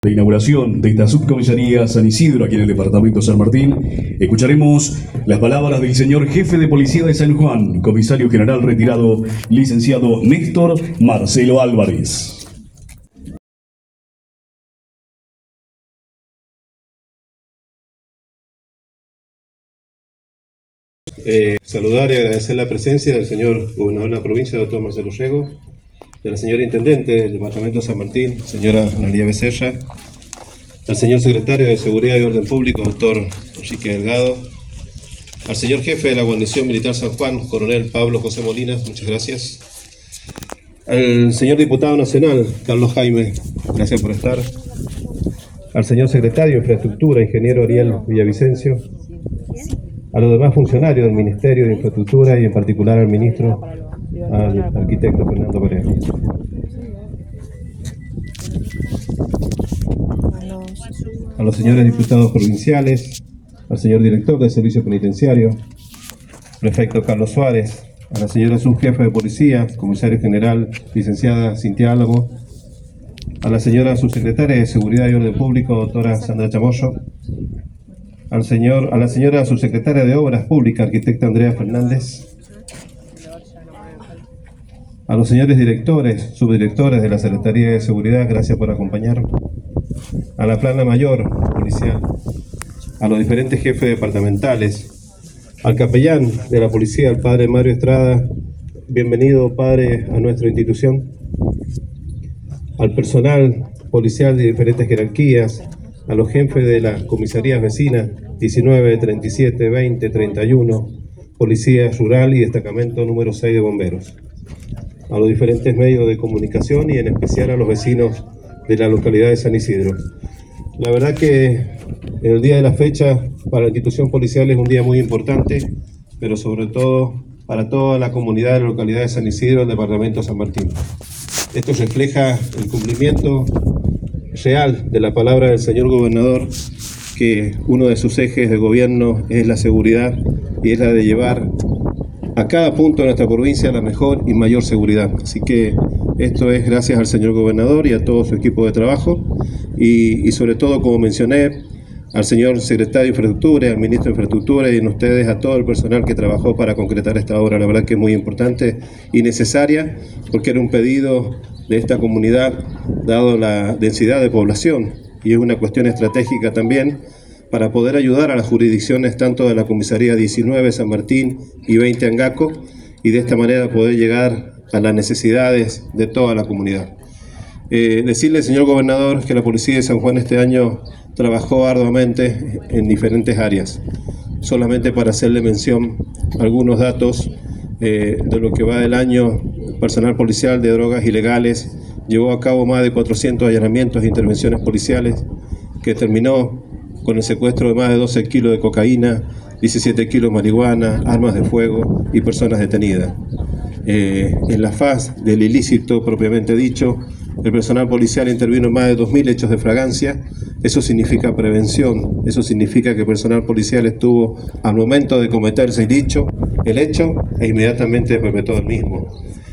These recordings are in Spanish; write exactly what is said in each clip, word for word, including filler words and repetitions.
De inauguración de esta subcomisaría San Isidro aquí en el departamento San Martín, escucharemos las palabras del señor jefe de policía de San Juan, comisario general retirado, licenciado Néstor Marcelo Álvarez. Eh, saludar y agradecer la presencia del señor gobernador de la provincia, doctor Marcelo Rego, de la señora intendente del departamento de San Martín, señora Analía Becerra, al señor secretario de Seguridad y Orden Público, doctor Enrique Delgado, al señor jefe de la Guarnición Militar San Juan, coronel Pablo José Molina, muchas gracias, al señor diputado nacional, Carlos Jaime, gracias por estar, al señor secretario de Infraestructura, ingeniero Ariel Villavicencio, a los demás funcionarios del Ministerio de Infraestructura y en particular al ministro, al arquitecto Fernando Pereira. A los señores diputados provinciales, al señor director del Servicio Penitenciario, prefecto Carlos Suárez, a la señora subjefa de policía, comisario general, licenciada Cintia Álamo, a la señora subsecretaria de Seguridad y Orden Público, doctora Sandra Chamorro, al señor, a la señora subsecretaria de Obras Públicas, arquitecta Andrea Fernández, a los señores directores, subdirectores de la Secretaría de Seguridad, gracias por acompañarnos, a la plana mayor policial, a los diferentes jefes departamentales, al capellán de la policía, el padre Mario Estrada, bienvenido padre a nuestra institución, al personal policial de diferentes jerarquías, a los jefes de las comisarías vecinas, diecinueve, treinta y siete, veinte, treinta y uno, Policía Rural y Destacamento número seis de Bomberos, a los diferentes medios de comunicación y en especial a los vecinos de la localidad de San Isidro. La verdad que el día de la fecha para la institución policial es un día muy importante, pero sobre todo para toda la comunidad de la localidad de San Isidro, del departamento de San Martín. Esto refleja el cumplimiento real de la palabra del señor gobernador, que uno de sus ejes de gobierno es la seguridad y es la de llevar a cada punto de nuestra provincia la mejor y mayor seguridad. Así que esto es gracias al señor gobernador y a todo su equipo de trabajo y, y sobre todo, como mencioné, al señor secretario de Infraestructura, al ministro de Infraestructura y en ustedes a todo el personal que trabajó para concretar esta obra. La verdad que es muy importante y necesaria porque era un pedido de esta comunidad dado la densidad de población y es una cuestión estratégica también para poder ayudar a las jurisdicciones tanto de la comisaría diecinueve San Martín y veinte Angaco y de esta manera poder llegar a las necesidades de toda la comunidad. Eh, decirle, señor gobernador, que la policía de San Juan este año trabajó arduamente en diferentes áreas. Solamente para hacerle mención algunos datos eh, de lo que va del año, el personal policial de drogas ilegales llevó a cabo más de cuatrocientos allanamientos e intervenciones policiales que terminó con el secuestro de más de doce kilos de cocaína, diecisiete kilos de marihuana, armas de fuego y personas detenidas. Eh, en la faz del ilícito propiamente dicho, el personal policial intervino en más de dos mil hechos de fragancia. Eso significa prevención, eso significa que el personal policial estuvo al momento de cometerse el hecho, el hecho e inmediatamente perpetró el mismo.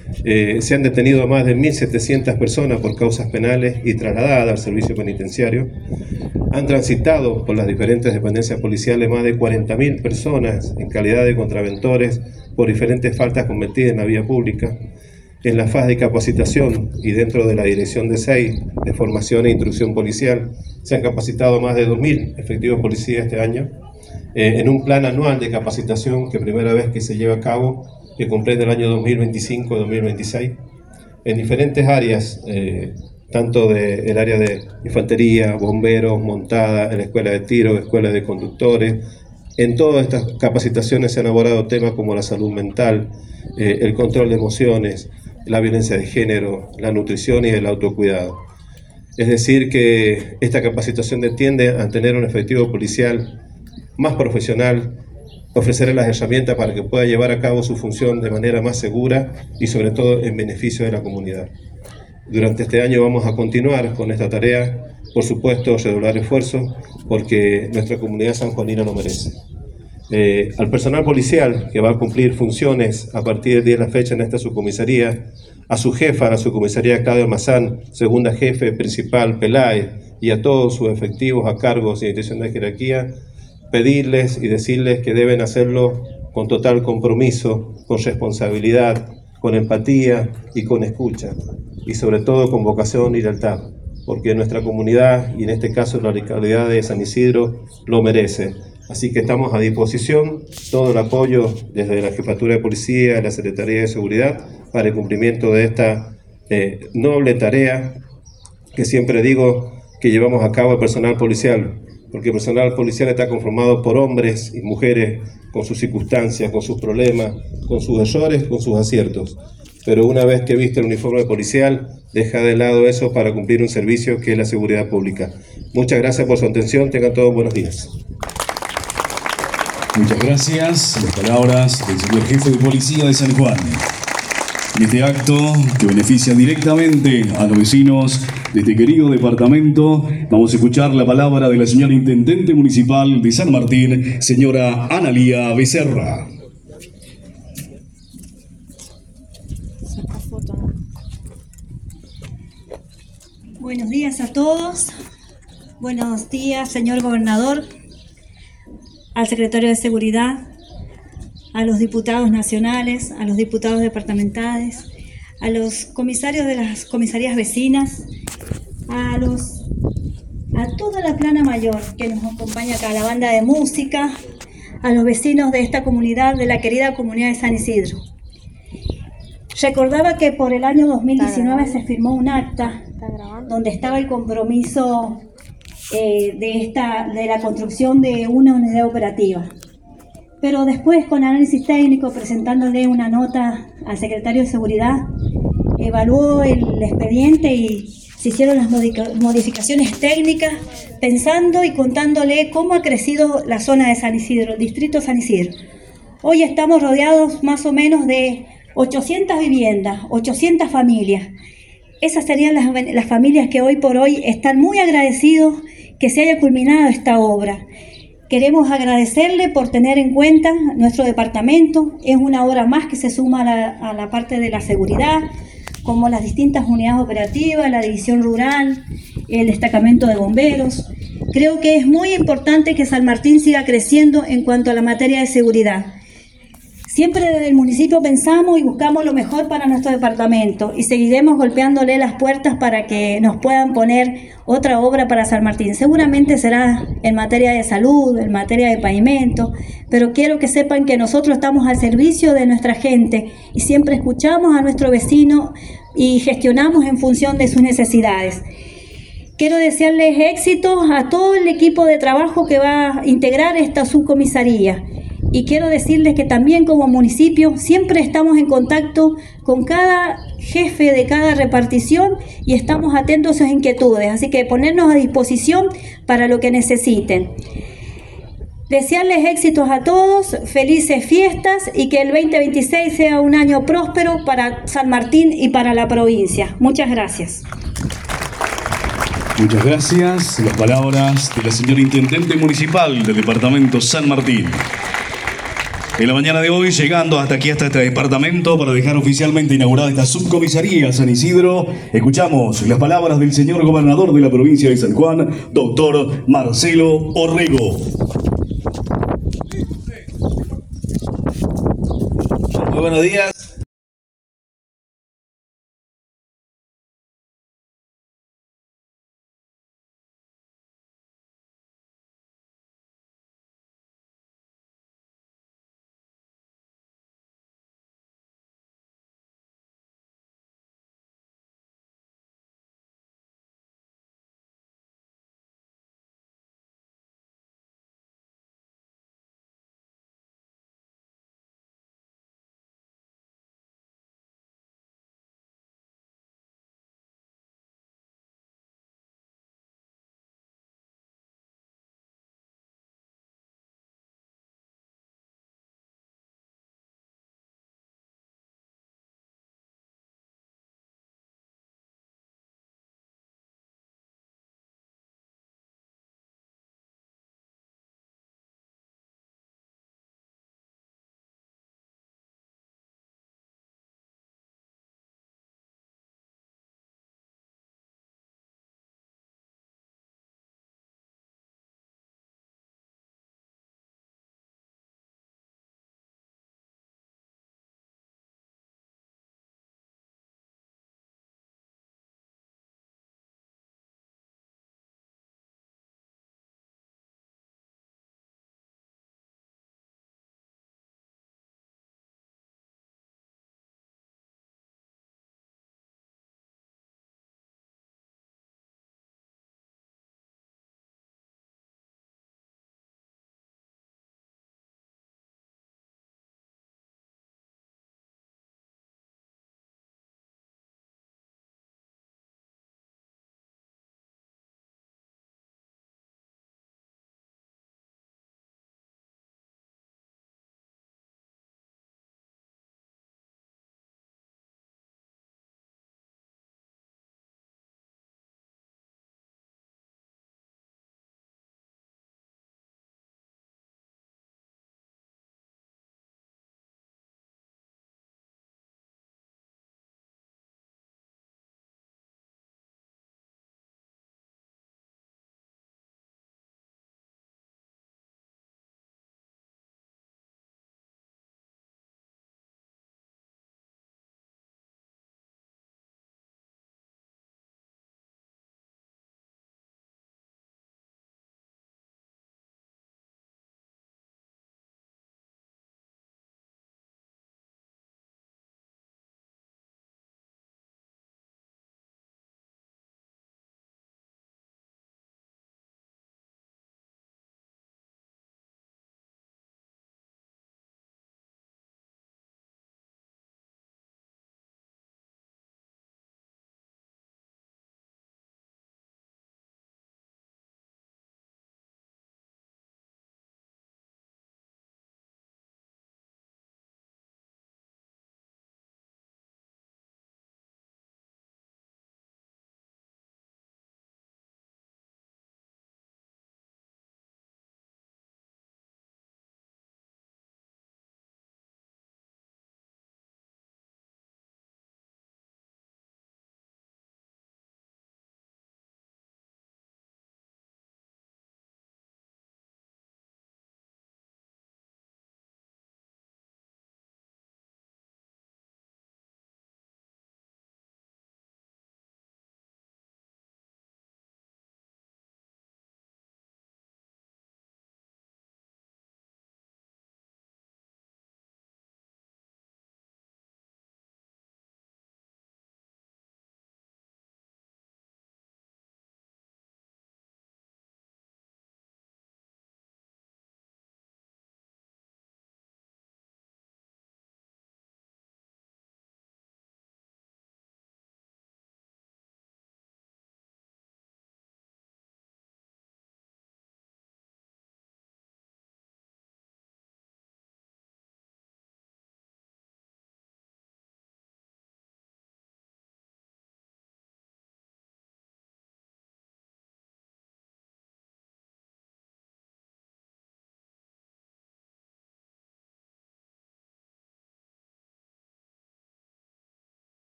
Eh, se han detenido a más de mil setecientas personas por causas penales y trasladadas al servicio penitenciario. Han transitado por las diferentes dependencias policiales más de cuarenta mil personas en calidad de contraventores por diferentes faltas cometidas en la vía pública. En la fase de capacitación y dentro de la Dirección de S E I de Formación e Instrucción Policial se han capacitado más de dos mil efectivos policías este año eh, en un plan anual de capacitación que primera vez que se lleva a cabo, que comprende el año dos mil veinticinco a dos mil veintiséis, en diferentes áreas, eh, tanto del de área de infantería, bomberos, montada, en la escuela de tiro, escuela de conductores. En todas estas capacitaciones se han abordado temas como la salud mental, eh, el control de emociones, la violencia de género, la nutrición y el autocuidado. Es decir, que esta capacitación tiende a tener un efectivo policial más profesional, ofrecerle las herramientas para que pueda llevar a cabo su función de manera más segura y sobre todo en beneficio de la comunidad. Durante este año vamos a continuar con esta tarea, por supuesto redoblar esfuerzos porque nuestra comunidad sanjuanina lo merece. Eh, al personal policial que va a cumplir funciones a partir del día de la fecha en esta subcomisaría, a su jefa, a la subcomisaría Claudia Almazán, segunda jefe principal Peláez, y a todos sus efectivos a cargos y en institución de jerarquía, pedirles y decirles que deben hacerlo con total compromiso, con responsabilidad, con empatía y con escucha, y sobre todo con vocación y lealtad, porque nuestra comunidad, y en este caso la localidad de San Isidro, lo merece. Así que estamos a disposición, todo el apoyo desde la Jefatura de Policía, la Secretaría de Seguridad, para el cumplimiento de esta eh, noble tarea que siempre digo que llevamos a cabo el personal policial, porque el personal policial está conformado por hombres y mujeres con sus circunstancias, con sus problemas, con sus errores, con sus aciertos. Pero una vez que viste el uniforme policial, deja de lado eso para cumplir un servicio que es la seguridad pública. Muchas gracias por su atención, tengan todos buenos días. Muchas gracias. Las palabras del señor jefe de policía de San Juan. En este acto, que beneficia directamente a los vecinos de este querido departamento, vamos a escuchar la palabra de la señora Intendente Municipal de San Martín, señora Analía Becerra. Buenos días a todos. Buenos días, señor gobernador, al secretario de Seguridad, a los diputados nacionales, a los diputados departamentales, a los comisarios de las comisarías vecinas, a los a toda la plana mayor que nos acompaña acá, a la banda de música, a los vecinos de esta comunidad, de la querida comunidad de San Isidro. Recordaba que por el año dos mil diecinueve se firmó un acta donde estaba el compromiso eh, de, esta, de la construcción de una unidad operativa. Pero después, con análisis técnico, presentándole una nota al secretario de Seguridad, evaluó el expediente y se hicieron las modificaciones técnicas, pensando y contándole cómo ha crecido la zona de San Isidro, el distrito San Isidro. Hoy estamos rodeados más o menos de ochocientas viviendas, ochocientas familias. Esas serían las, las familias que hoy por hoy están muy agradecidos que se haya culminado esta obra. Queremos agradecerle por tener en cuenta nuestro departamento. Es una obra más que se suma a la, a la parte de la seguridad, como las distintas unidades operativas, la división rural, el destacamento de bomberos. Creo que es muy importante que San Martín siga creciendo en cuanto a la materia de seguridad. Siempre desde el municipio pensamos y buscamos lo mejor para nuestro departamento y seguiremos golpeándole las puertas para que nos puedan poner otra obra para San Martín. Seguramente será en materia de salud, en materia de pavimento, pero quiero que sepan que nosotros estamos al servicio de nuestra gente y siempre escuchamos a nuestro vecino y gestionamos en función de sus necesidades. Quiero desearles éxitos a todo el equipo de trabajo que va a integrar esta subcomisaría. Y quiero decirles que también como municipio siempre estamos en contacto con cada jefe de cada repartición y estamos atentos a sus inquietudes, así que ponernos a disposición para lo que necesiten. Desearles éxitos a todos, felices fiestas y que el veinte veintiséis sea un año próspero para San Martín y para la provincia. Muchas gracias. Muchas gracias. Las palabras de la señora Intendente Municipal del Departamento San Martín. En la mañana de hoy, llegando hasta aquí, hasta este departamento, para dejar oficialmente inaugurada esta subcomisaría San Isidro, escuchamos las palabras del señor gobernador de la provincia de San Juan, doctor Marcelo Orrego. Muy buenos días.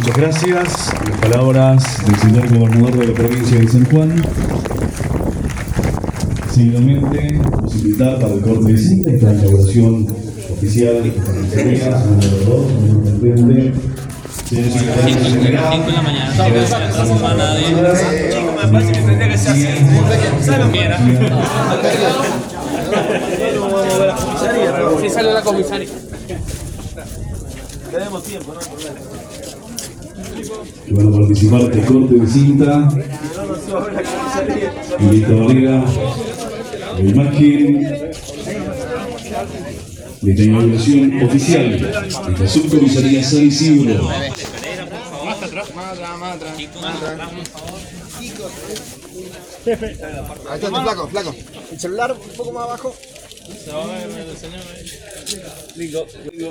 Muchas gracias. Las palabras del señor gobernador de la provincia de San Juan. Seguidamente, vamos a invitar para el corte de cinta esta inauguración oficial de esta comisaría, señor gobernador, señor intendente, señor secretario general. cinco de la mañana. No somos a nadie. Chico, me parece que tendría que ser así. ¿Sabes lo que era? Sí, sale la comisaria. Tenemos tiempo, ¿no? Que van a participar de este corte de cinta. Y de esta manera, la imagen de esta inauguración oficial de la subcomisaría San Isidro. Ahí está, flaco, flaco. El celular un poco más abajo. Se va a ver el señor ahí. Ligo, ligo.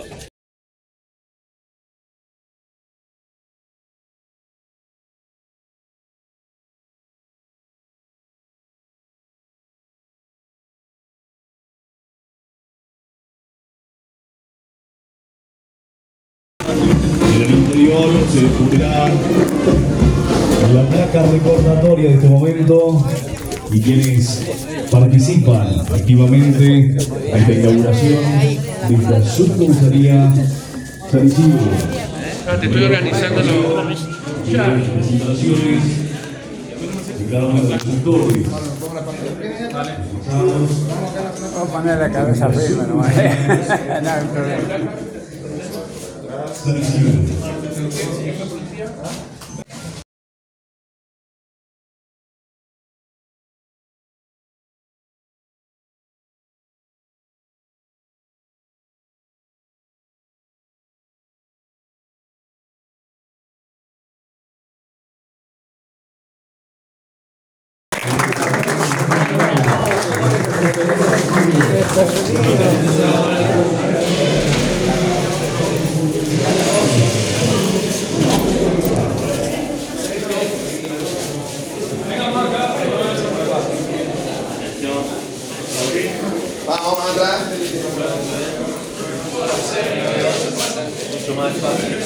En el interior se descubrirá la placa recordatoria de este momento y quienes participan activamente a esta inauguración de esta subcomisaría San Isidro. Te estoy organizando los... Las presentaciones de cada uno de los sectores. Vamos a poner la cabeza firme, no hay problema. San Isidro. Vamos atrás. Mucho más fácil.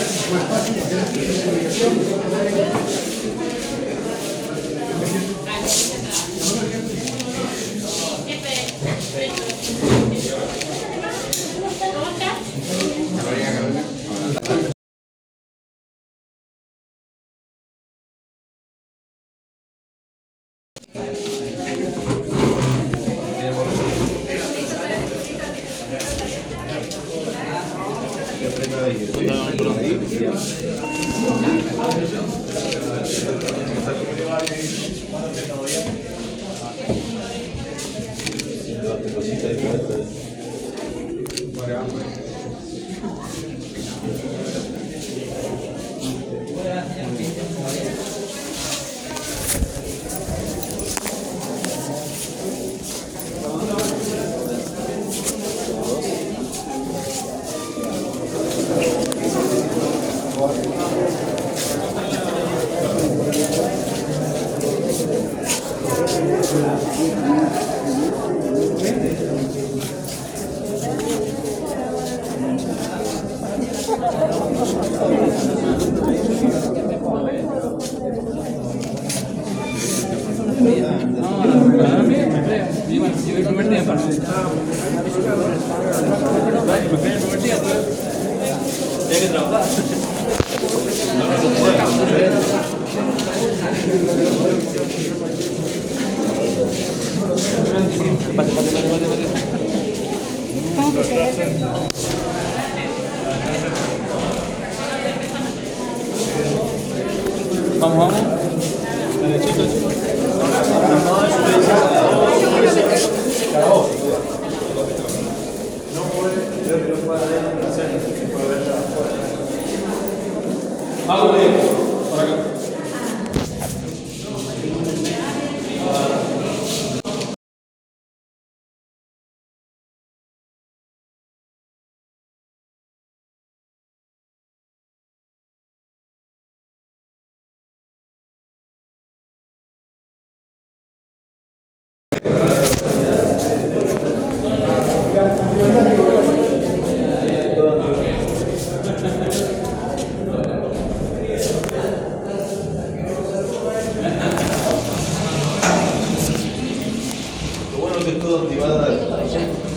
Vamos, vamos. Por acá. todo activada.